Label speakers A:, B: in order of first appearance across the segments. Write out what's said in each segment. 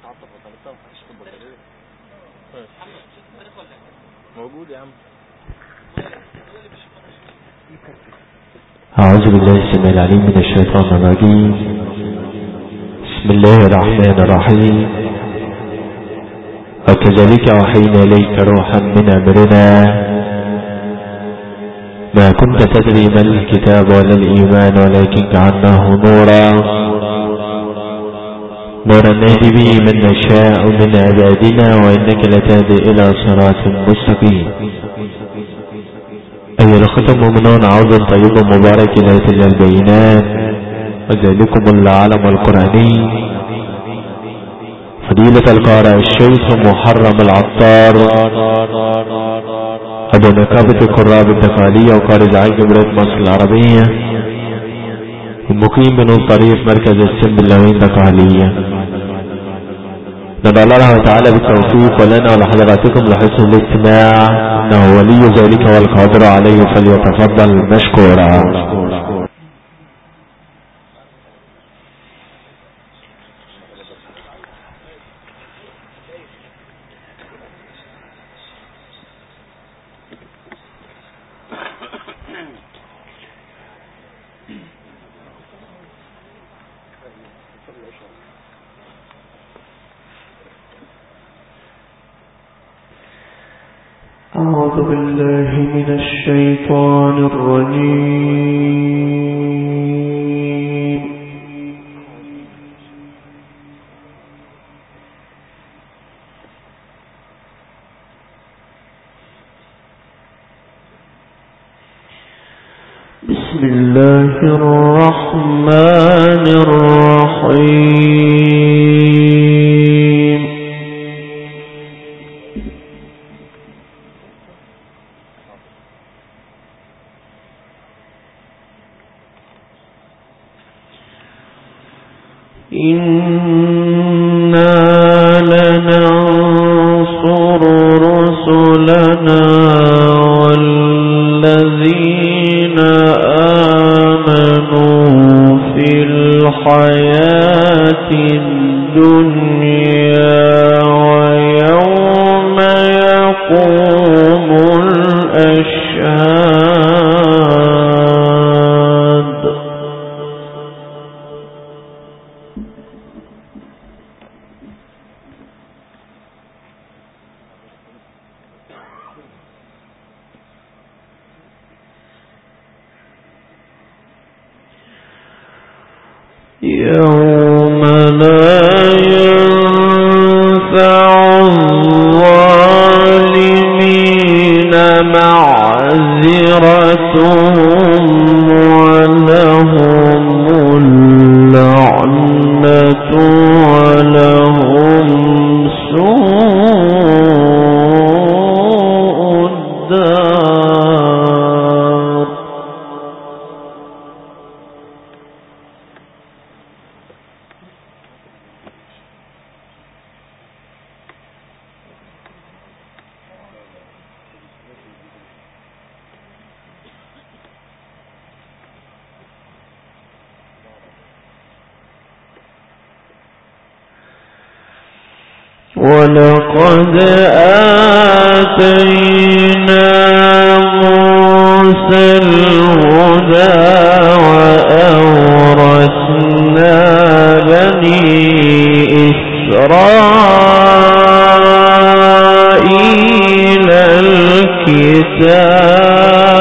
A: موجود يا عم.
B: أعوذ بالله السميع العليم من الشيطان الرجيم. بسم الله الرحمن الرحيم. وكذلك أوحينا إليك روحا من أمرنا ما كنت تدري ما الكتاب ولا الإيمان ولكن جعلناه نورا نهدي به من نشاء من عبادنا وإنك لتهدي إلى صراط مستقيم. أيها الأخوة المؤمنون، عوض طيب مبارك ليلة البينات وذلكم العالم القرآني فضيلة القارئ الشيخ محرم العطار أبو نقابة القراء بالدقالية وقارئ عين جمهورية مصر العربية المقيم من طريق مركز السنبلاوين دقالية. ندعو الله تعالى بالتوفيق ولنا ولحضراتكم لحسن الاستماع، انه ولي ذلك والقادر عليه، فليتفضل مشكورا.
C: أعوذ بالله من الشيطان الرجيم. بسم الله الرحمن الرحيم. إنا لننصر رسلنا والذين آمنوا في الحياة الدنيا ويوم يقوم الأشهاد. يوم لا ينفع الظالمين معذرتهم ولهم اللعنة ولهم سوء الدار. ولقد آتينا موسى الهدى وأورثنا بني إسرائيل الكتاب.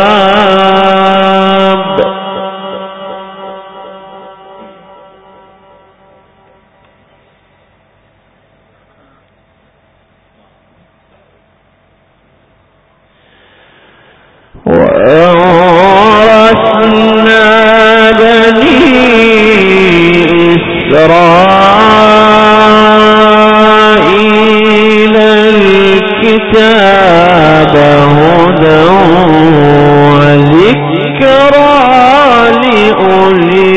C: وأورثنا بني إسرائيل الكتاب هدى وذكرى لأولي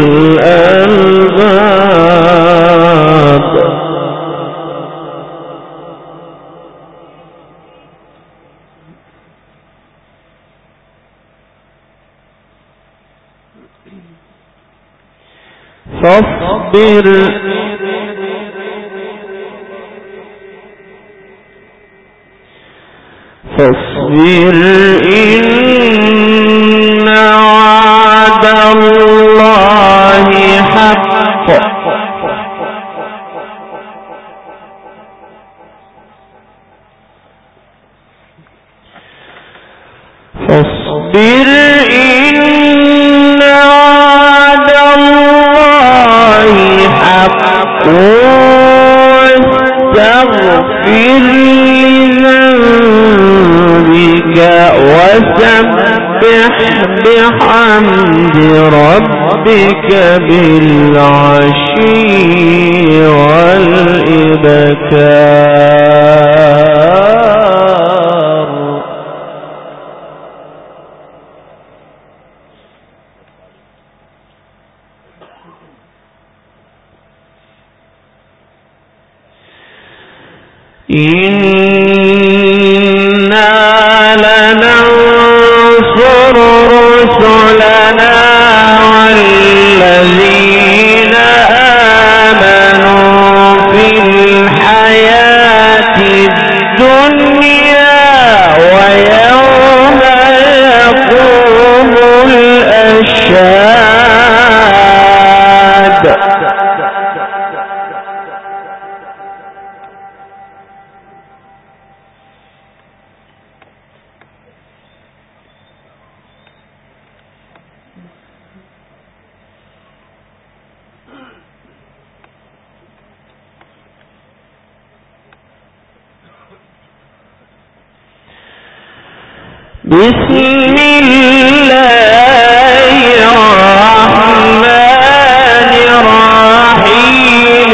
C: الألباب. فاصبر إن وعد الله حق فاصبر إن وعد الله حق واستغفر لذنبك وسبح بحمد ربك بالعشي والإبكار إنا لننصر رسلنا والذين آمنوا في الحياة الدنيا ويوم يقوم الأشهاد بسم الله الرحمن الرحيم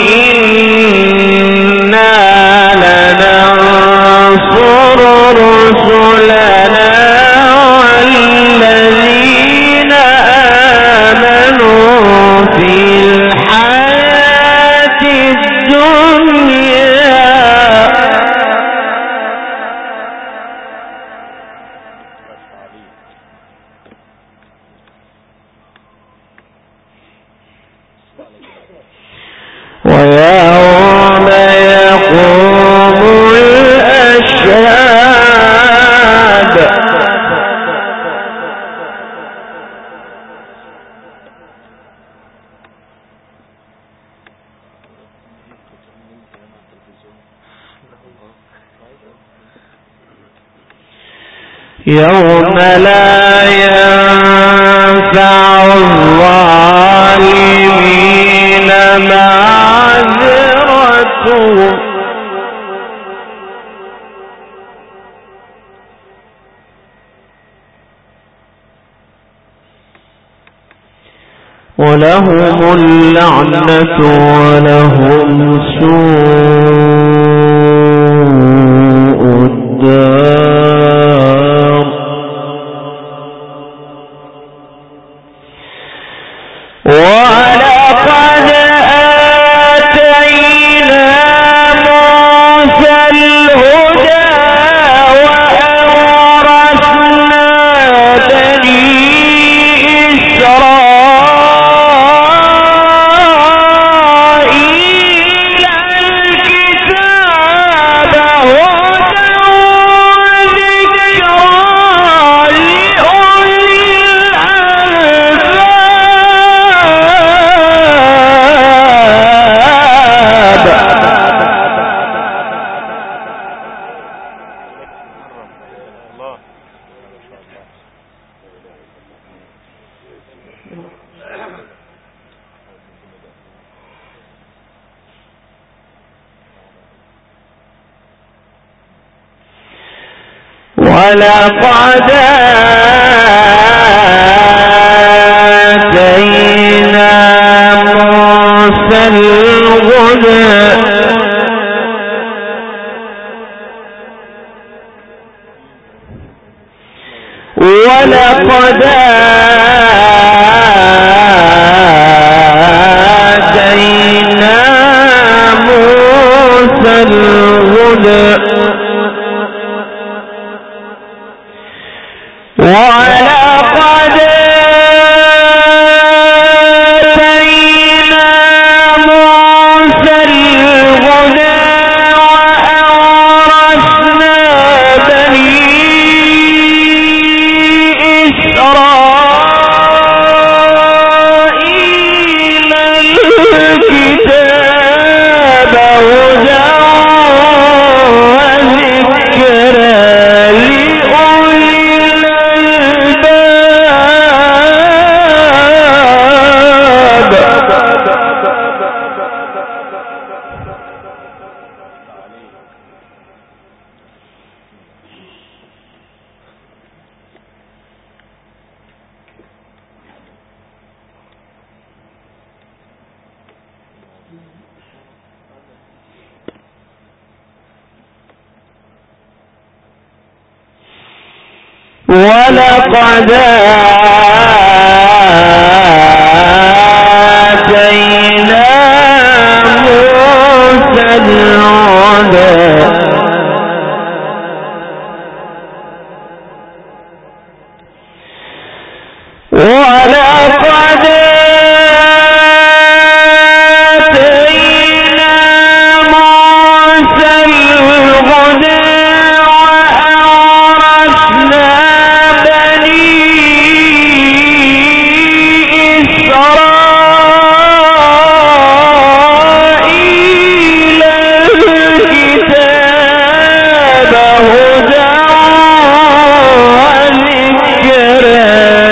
C: إنا لننصر رسلنا والذين آمنوا في الحياة الدنيا ويوم يقوم الأشهاد يوم لا ينفع الظالمين معذرتهم ولهم اللعنة ولهم سوء الدار ولقد آتينا موسى الهدى وأورثنا بني إسرائيل الكتاب هدى وذكرى لأولي ولقد آتينا موسى الهدى ولقد آتينا موسى الهدى ولقد آتينا موسى الهدى وأورثنا بني ولقد آتينا موسى الهدى ولقد آتينا موسى الهدى وأورثنا بني إسرائيل الكتاب هدى وذكرى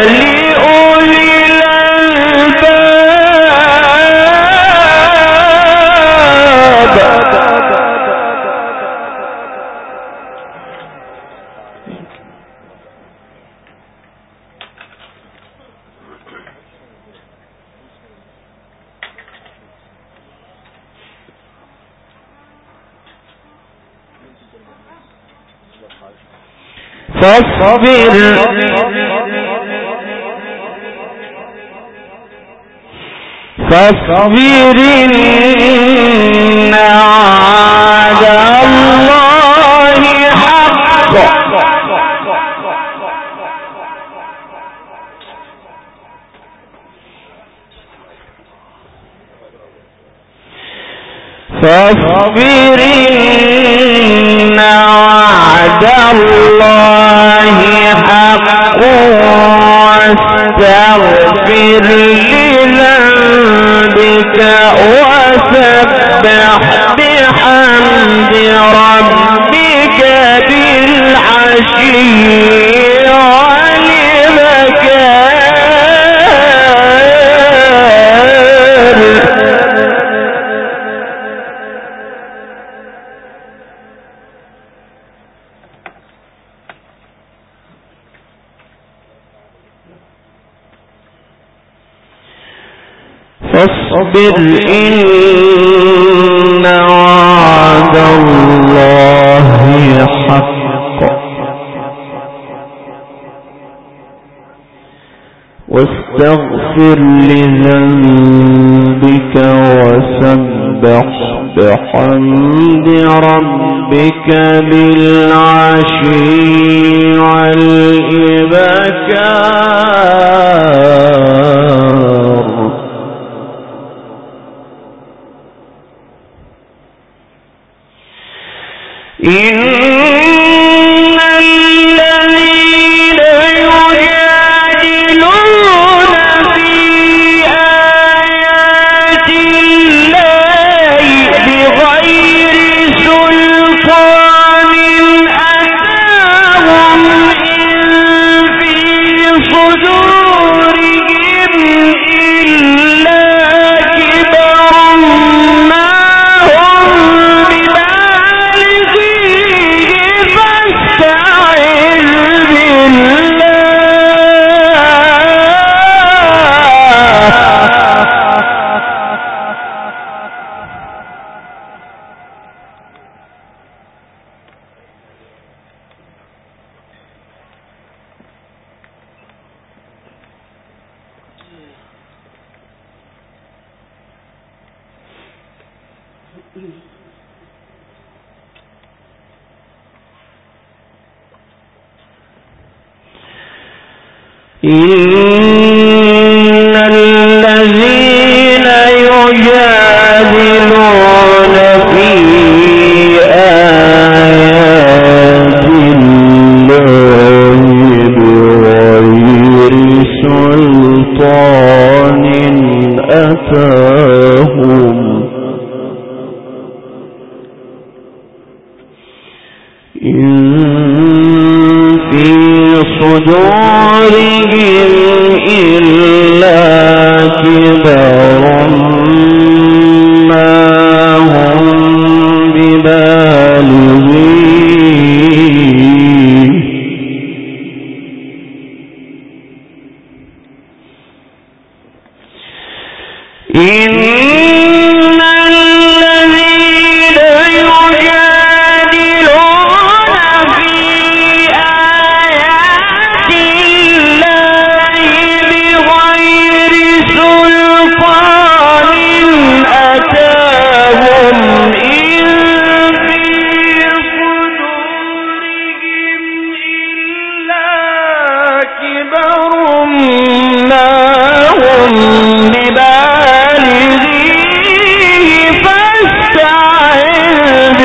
C: فاصبر إن وعد الله حق فاصبر إن وعد الله حق واستغفر لذنبك وسبح بحمد ربك بالعشي فاصبر إن وعد الله حق واستغفر لذنبك وسبح بحمد ربك بالعشي والإبكار إن الذين يجادلون في آيات الله بغير سلطان أتاهم إن في صدورهم إلا كبر ما هم إن الذين يجادلون في آيات الله بغير سلطان أتاهم إن في صدورهم إلا كبر ما هم ببالغين إن الذين يجادلون في آيات كبر ما هم ببالغيه فاستعذ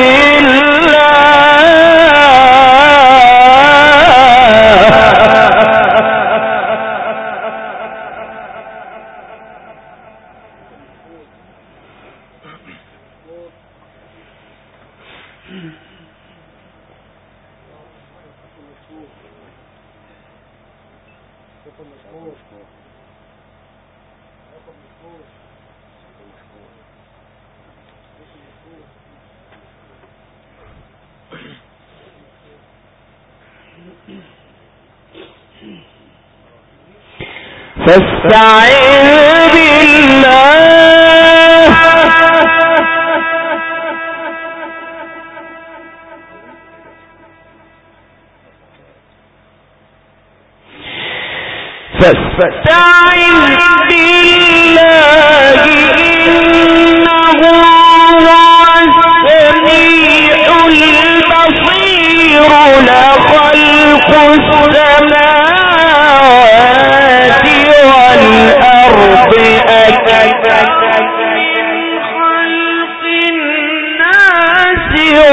C: فاستعذ بالله إنه هو السميع البصير لخلق السماوات والأرض أكبر من خلق الناس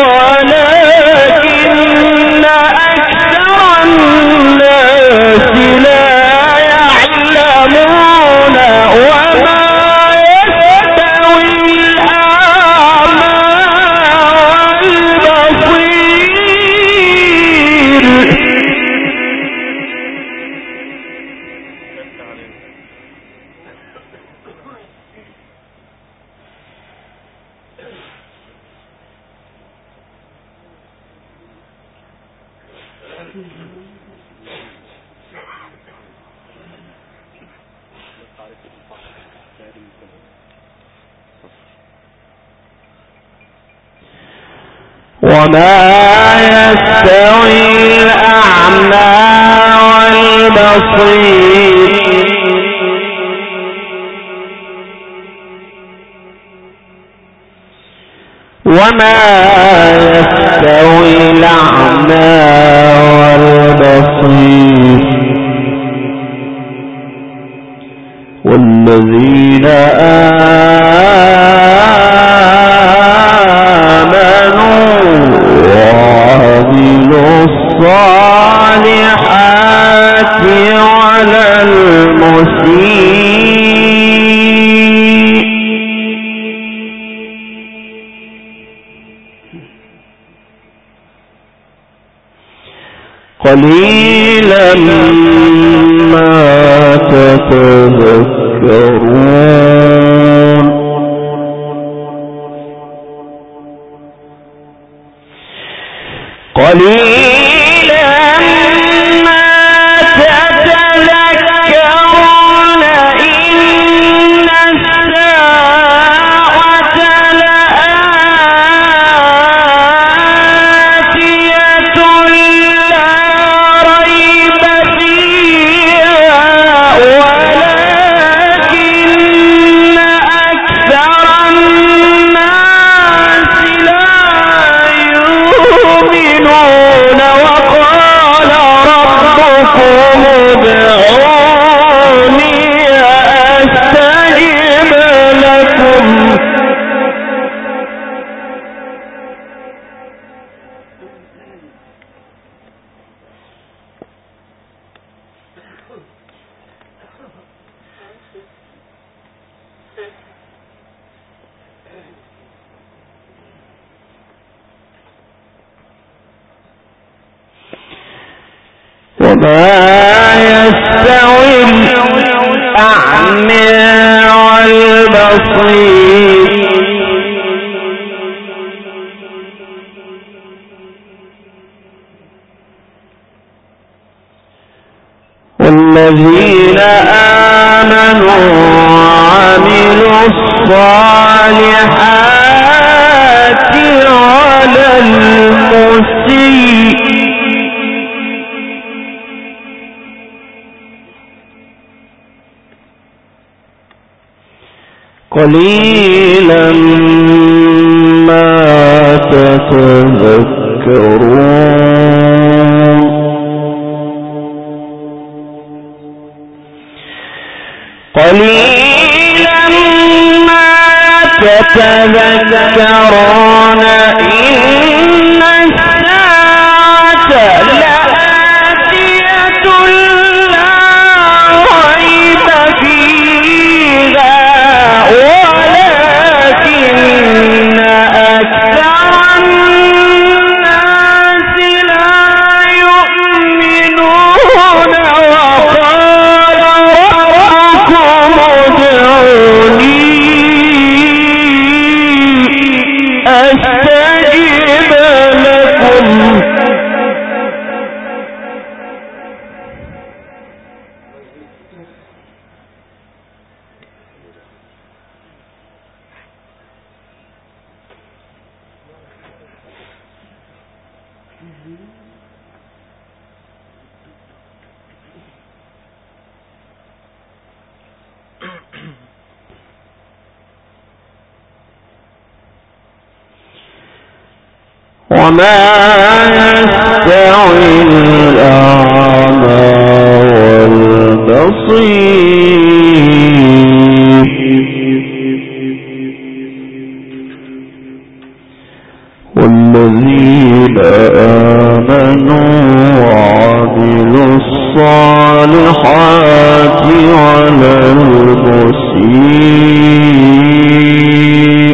C: ولكن أكثر الناس لا يعلمون وما يستوي الأعمى والبصير وما يستوي الأعمى والبصير وما يستوي الأعمى والبصير والذين وعملوا الصالحات على المسيء قليلا ما تتذكرون قليلا ما تتذكرون إن الساعة لآتية لا ريب فيها ولكن أكثر الناس لا يؤمنون وقال ربكم ادعوني أستجب لكم وما يستوي الأعمى والبصير والذين آمنوا وعملوا الصالحات على المسيء قليلا ما تتذكرون قليلا ما تتذكرون إن الساعة لآتية لا ريب فيها ولكن أكثر الناس لا يؤمنون وقال ربكم ادعوني أستجب لكم وما يستوي الأعمى والبصير والذين آمنوا وعملوا الصالحات على المسيء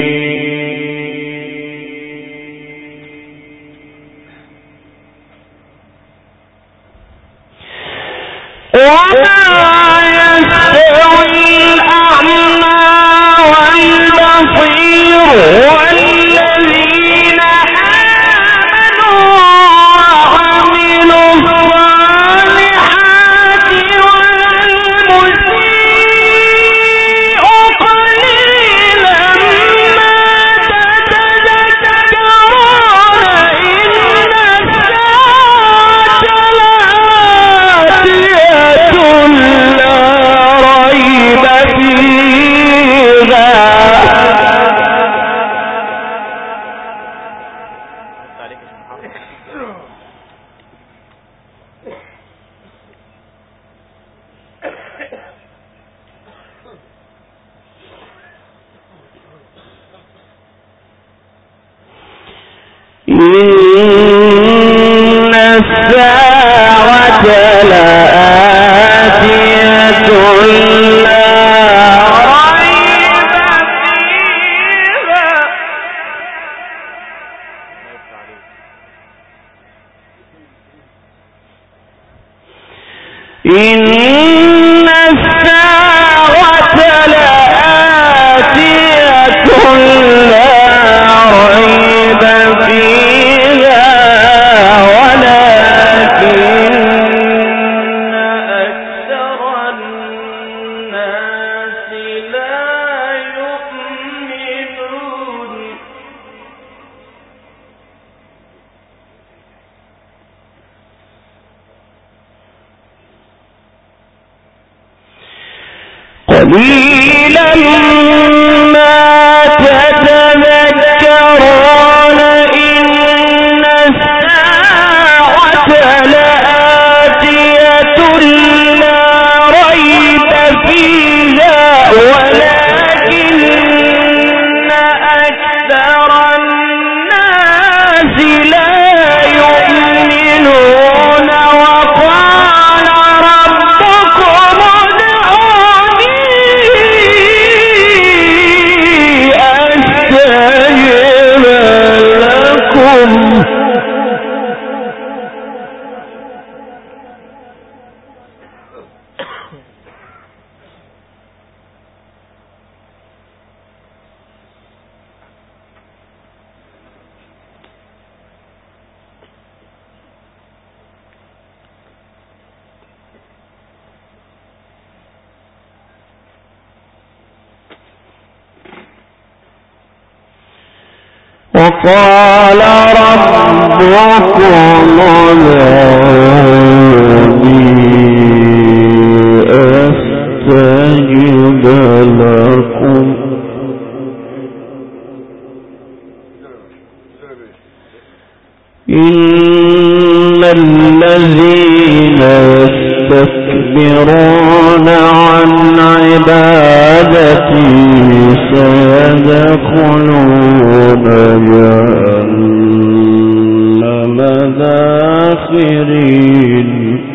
C: إن الساعة لآتية لا ريب فيها إن الساعة لآتية لا ريب فيها ولكن أكثر الناس لا يؤمنون قليلا ما تتذكرون إن الساعة لآتية لا ريب فيها ولكن أكثر الناس لا يؤمنون وقال ربكم ادعوني أستجب لكم وقال ربكم ادعوني أستجب لكم إن الذين يستكبرون عن عبادتي عبادتي سيدخلون جهنم داخرين.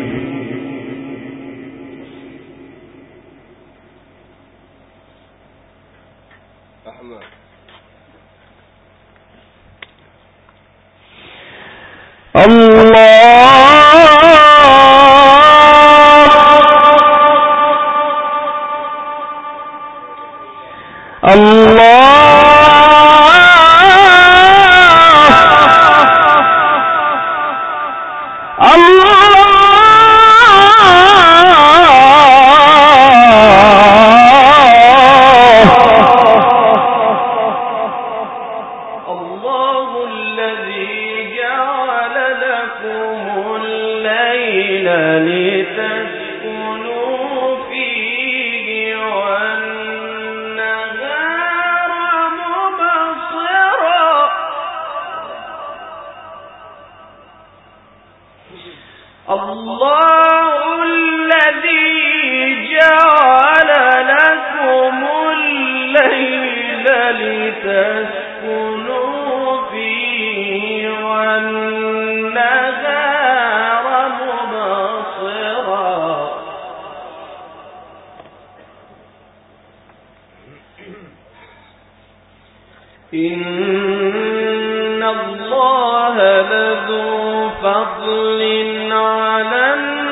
D: إن الله لذو فضل على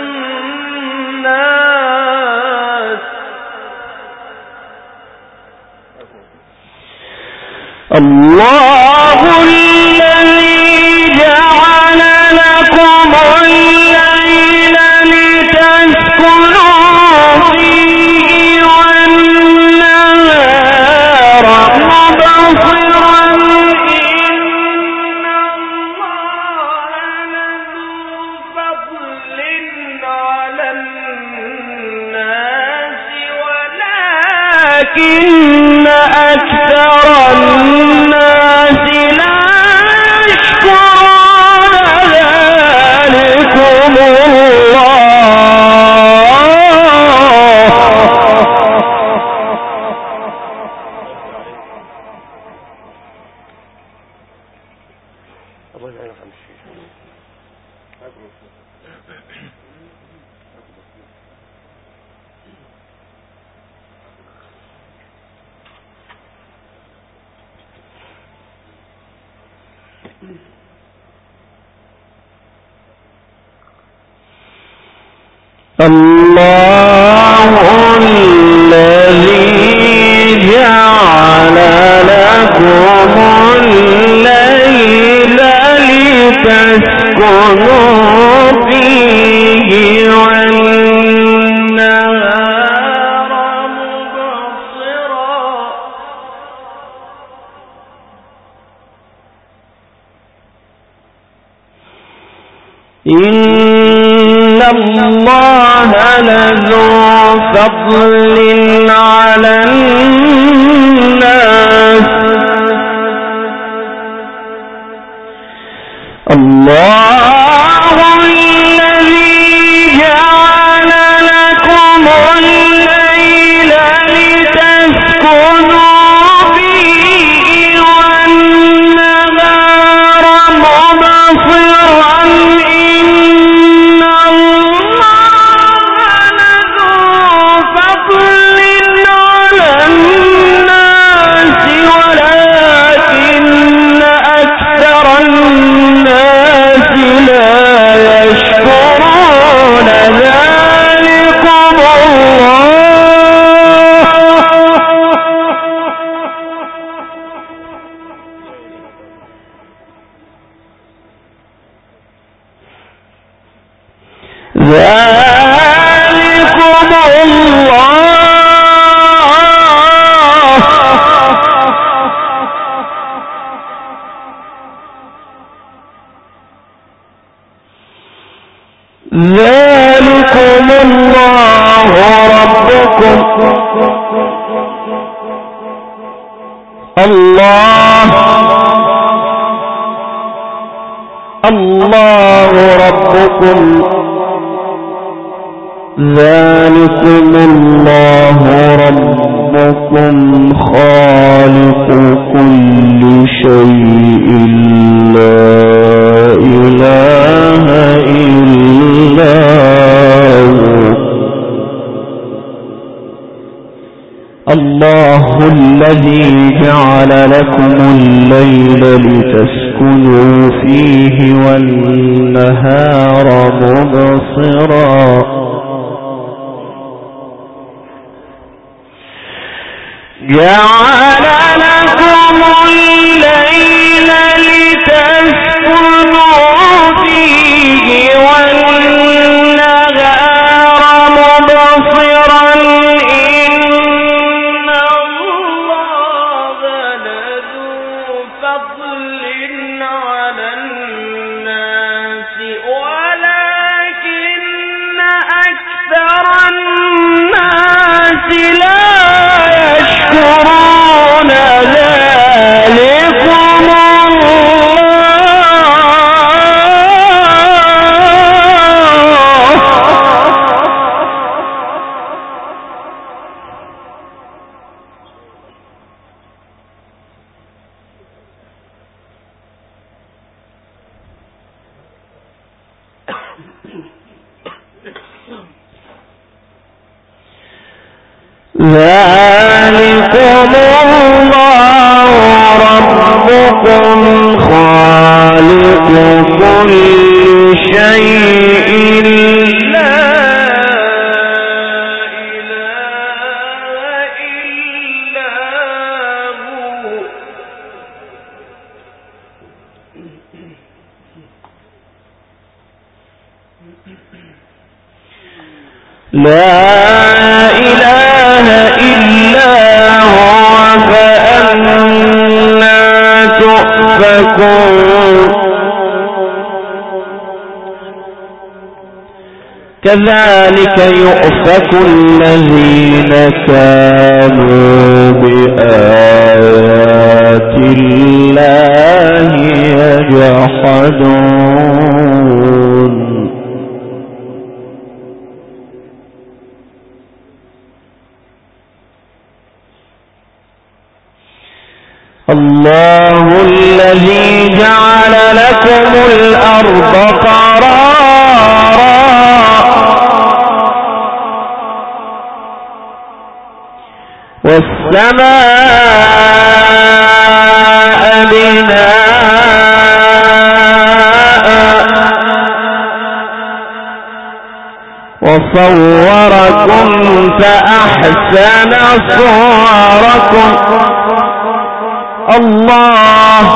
D: الناس الله الذي جعل لكم الليل لتسكنوا فيه والنهار مبصرا إن الله لذو فضل على الناس ولكن أكثر الناس لا يشكرون ذلكم الله الله الذي جعل لكم الليل لتسكنوا فيه والنهار مبصرا إن الله لذو فضل على الناس الله الذي جعل لكم الليل لتسكنوا فيه والنهار مبصرا إن الله لذو فضل على الناس ولكن أكثر الناس لا يشكرون ذلكم الله ذلكم الله ربكم الله ربكم
C: ذلكم الله ربكم خالق كل شيء لا إله إلا هو الله الذي جعل لكم الليل لتسكنوا فيه والنهار مبصرا جعل لكم الليل لتسكنوا فيه والنهار مبصرا إن الله لذو فضل على الناس ولكن أكثر الناس لا يشكرون ذلكم ذلكم الله ربكم خالق كل شيء لا إله إلا هو لا إله إلا هو فأنا تؤفكون كذلك يؤفك الذين كانوا بآيات الله يجحدون الله الذي جعل لكم الأرض قرارا والسماء بناء وصوركم فأحسن صوركم الله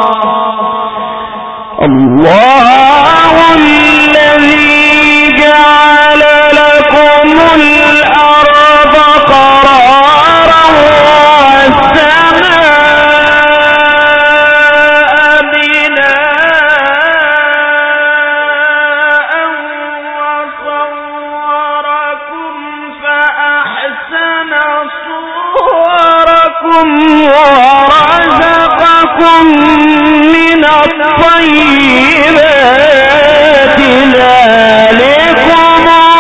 C: الذي جعل لكم الأرض قرارا والسماء بناء وصوركم فأحسن صوركم ورزقكم من الطيبات ذلكم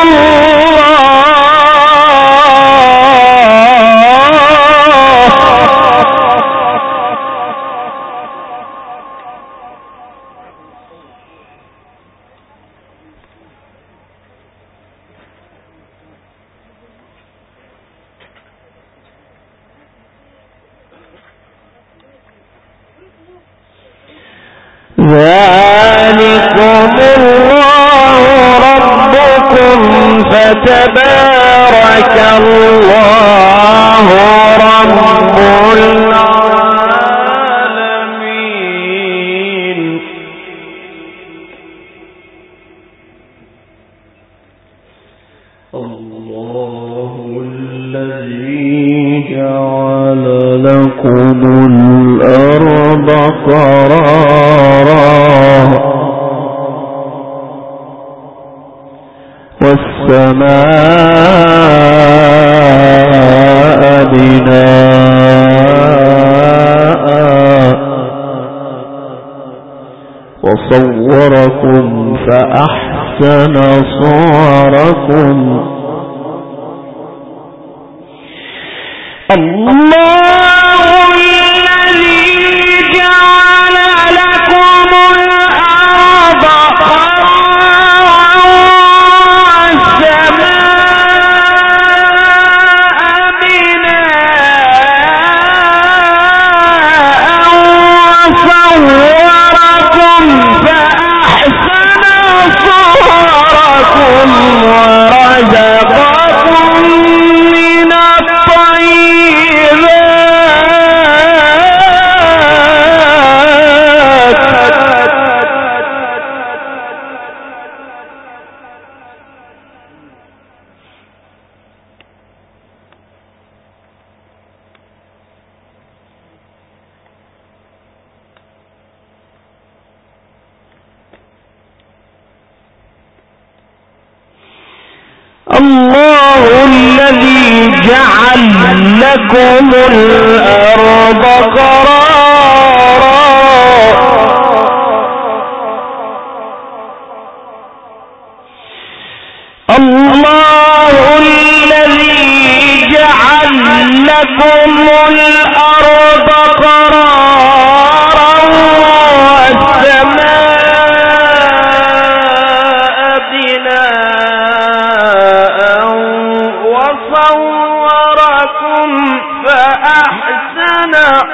C: ذلكم الله ربكم فتبارك الله رب العالمين الله الذي جعل لكم الأرض قرارا والسماء بناء وصوركم فأحسن صوركم
D: الله الذي جعل لكم الأرض قرارا الله الذي جعل لكم الأرض قرارا والسماء بناء وصوركم فأحسن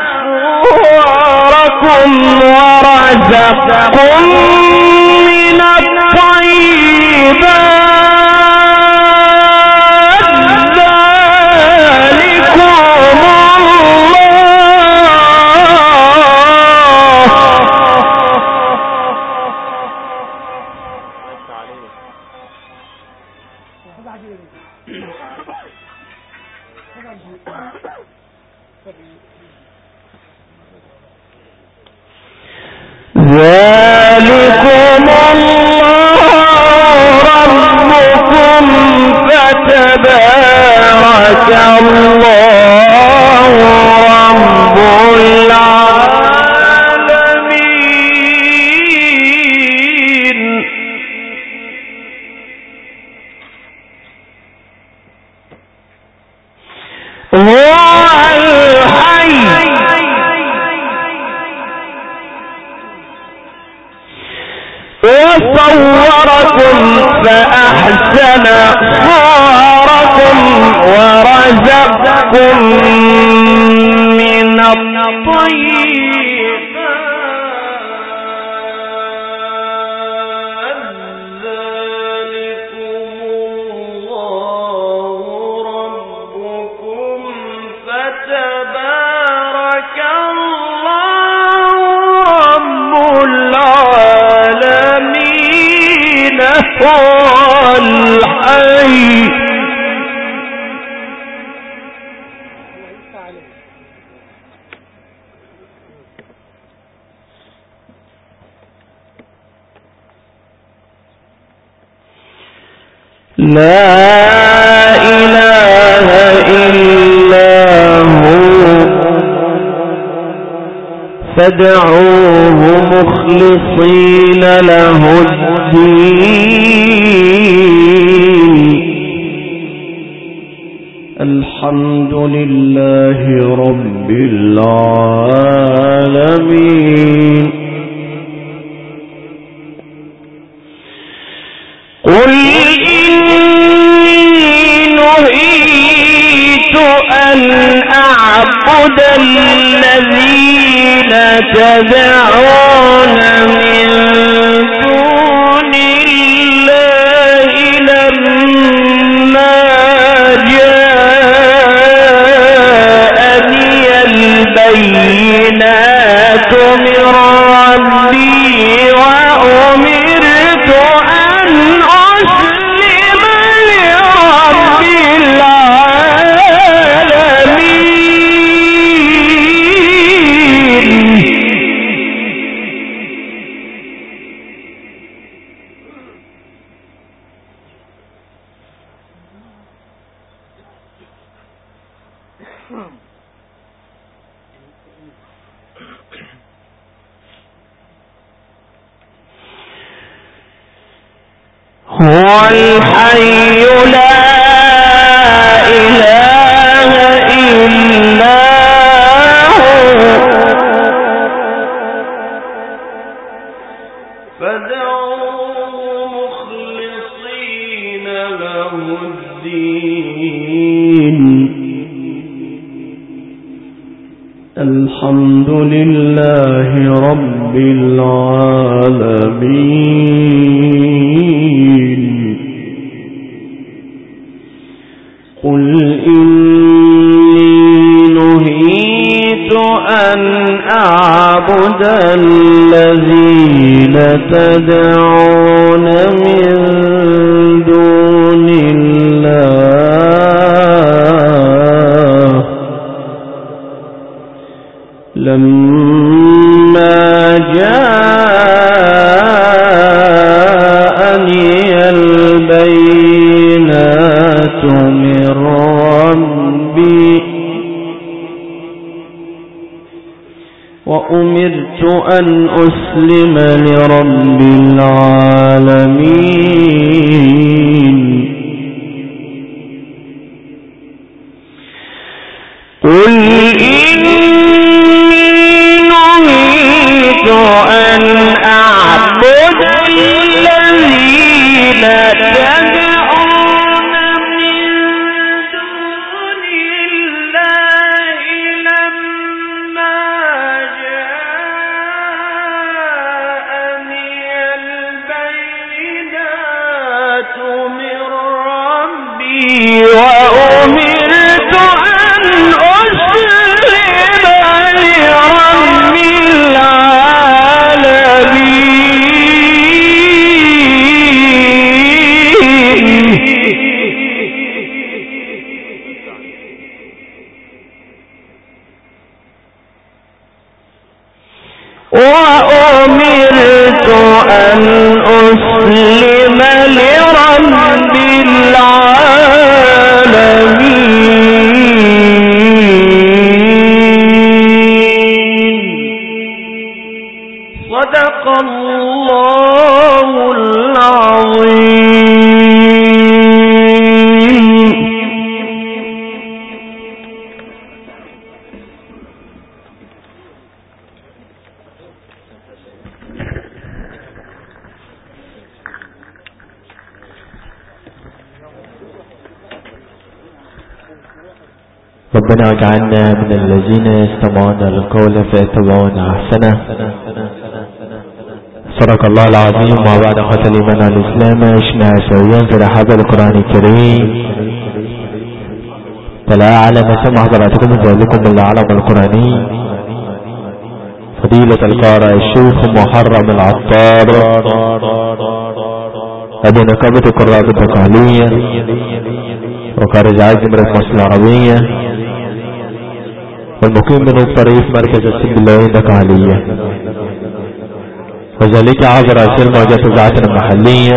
D: صوركم ورزقكم من الطيبات ذلكم الله ربكم فتبارك الله رب العالمين هو الحي وصوركم فأحسن صوركم ورزقكم من الطيبات ذلكم الله ربكم فتبارك الله رب العالمين هو الحي لا إله إلا هو فادعوه مخلصين له الدين الحمد لله رب العالمين قل إني نهيت أن أعبد الذين تدعون من دون الله لما جاءني البينات من ربي وأمرت أن أسلم لرب العالمين هو الحي لا إله إلا
C: الدين. الحمد لله رب العالمين. قل إني نهيت أن أعبد الذين تدعون من دون الله لما جاءني البينات من ربي وأمرت أن أسلم لرب العالمين. قل أن أعبد الذين تدعون من دون الله لما جاءني البينات من ربي وأمرت أن أسلم لرب وأمرت أن أسلم لرب العالمين. صدق الله العظيم.
B: ربنا اجعلنا من الذين يستمعون للقول فيتبعون احسنه. صدق الله العظيم. وبعد اخوة الايمان والاسلام عشنا سويا في رحاب القران الكريم. فلا اعلم سمع حضراتكم ذلكم الا علم القراني فضيلة القارئ الشيخ محرم العطار ابو نقابة القراء الدقهلية وقارئ عازم رئيس مصر العربية والمقيم من الطريق مركز السبلاوي الدقهلية، وذلك عبر أسير موجات إذاعتنا المحلية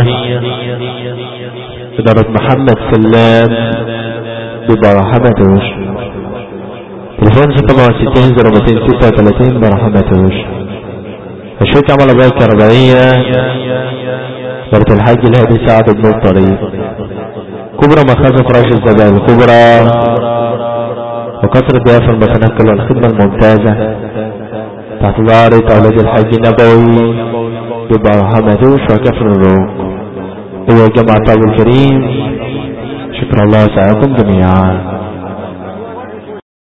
B: إدارة محمد سلام ببرحمتوش. تليفون 67-0236 برحمتوش. الشركة عمل بقى الكهربائية دارة الحاج الهادي سعد بن الطريق كبرى مخازن فراش الزبائن الكبرى وكثرة ضيافة المتنقل والخدمة الممتازة تحت ظاهرة أولاد الحاج النبوي ببرحمتوش وكفر الروق. هو جمع الطاوي الكريم. شكر الله سعيكم جميعا.